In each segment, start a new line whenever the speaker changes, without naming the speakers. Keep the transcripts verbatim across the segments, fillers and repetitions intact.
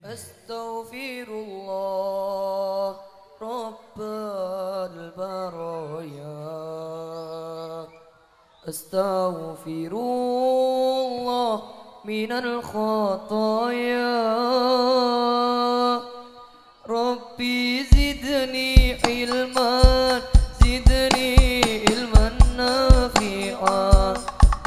Astaghfirullah Rabbal baraya. Astaghfirullah minal khataya. Rabbi zidni ilman, zidni ilman nafi'an,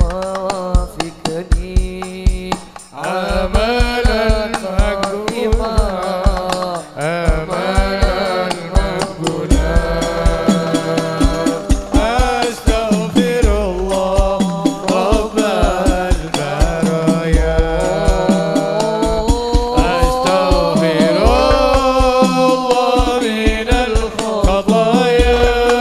wafiqni amalan maqbulan, amalan maqbulan. Astaghfirullah Rabbal baraya. Astaghfirullah minal khataya.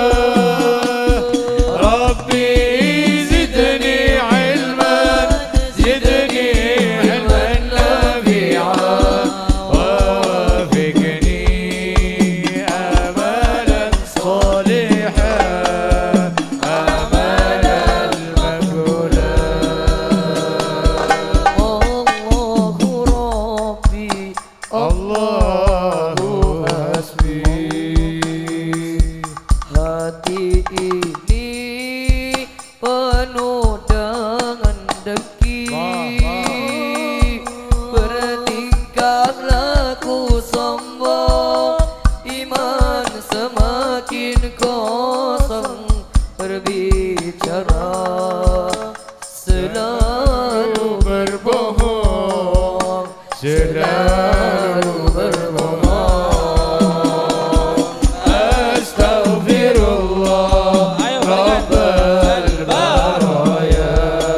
Rabbi zidni ilman, zidni ilman nafi'an, wafiqni amalan salihan, amalan maqbulan. Allahu Rabbi, Allahu hasbi. Hati ini penuh dengan dengki, bertingkah laku sombong, iman semakin kosong, berbicara selalu berbohong, selalu berbohong. Astaghfirullah Rabbal baraya.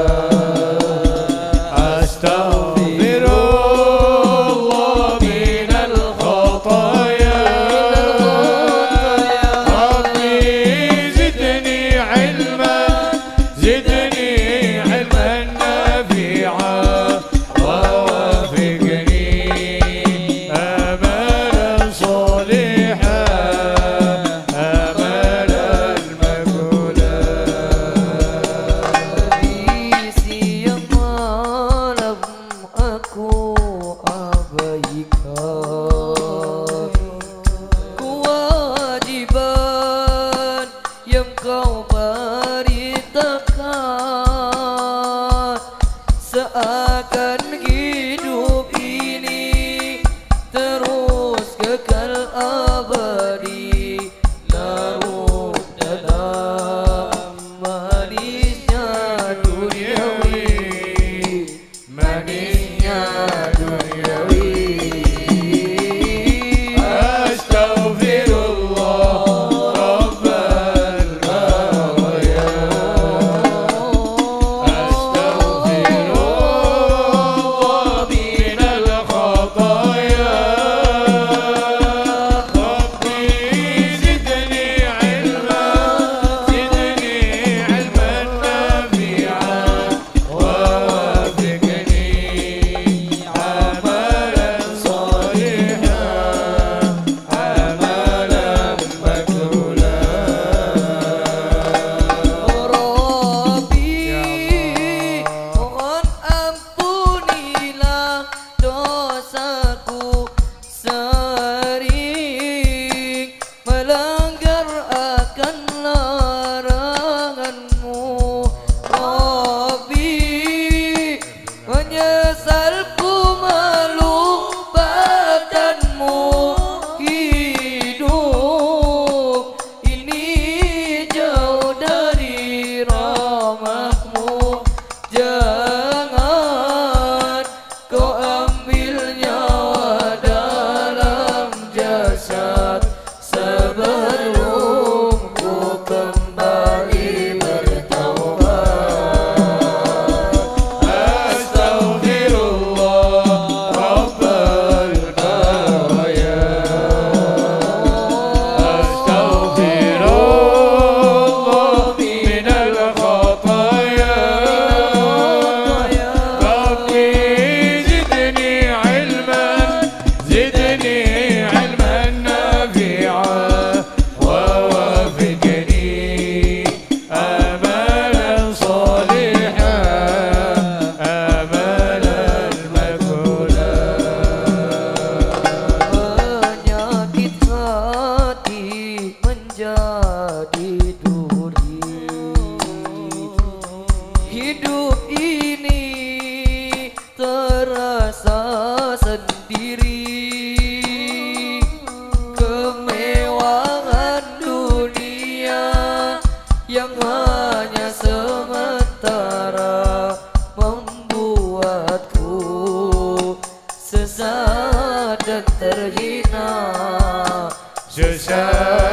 Astaghfirullah minal khataya. Rabbi zidni ilman, zidni ilman nafi'an, wafiqni amalan salihan, amalan maqbulan. Di siang malam aku abaikan kewajiban yang kau perintahkan, seakan hidup ini terus kekal abadi, larut dalam manisnya duniawi, manisnya duniawi. Astaghfirullah Rabbal baraya. Astaghfirullah minal khataya. dan terhina.
Susah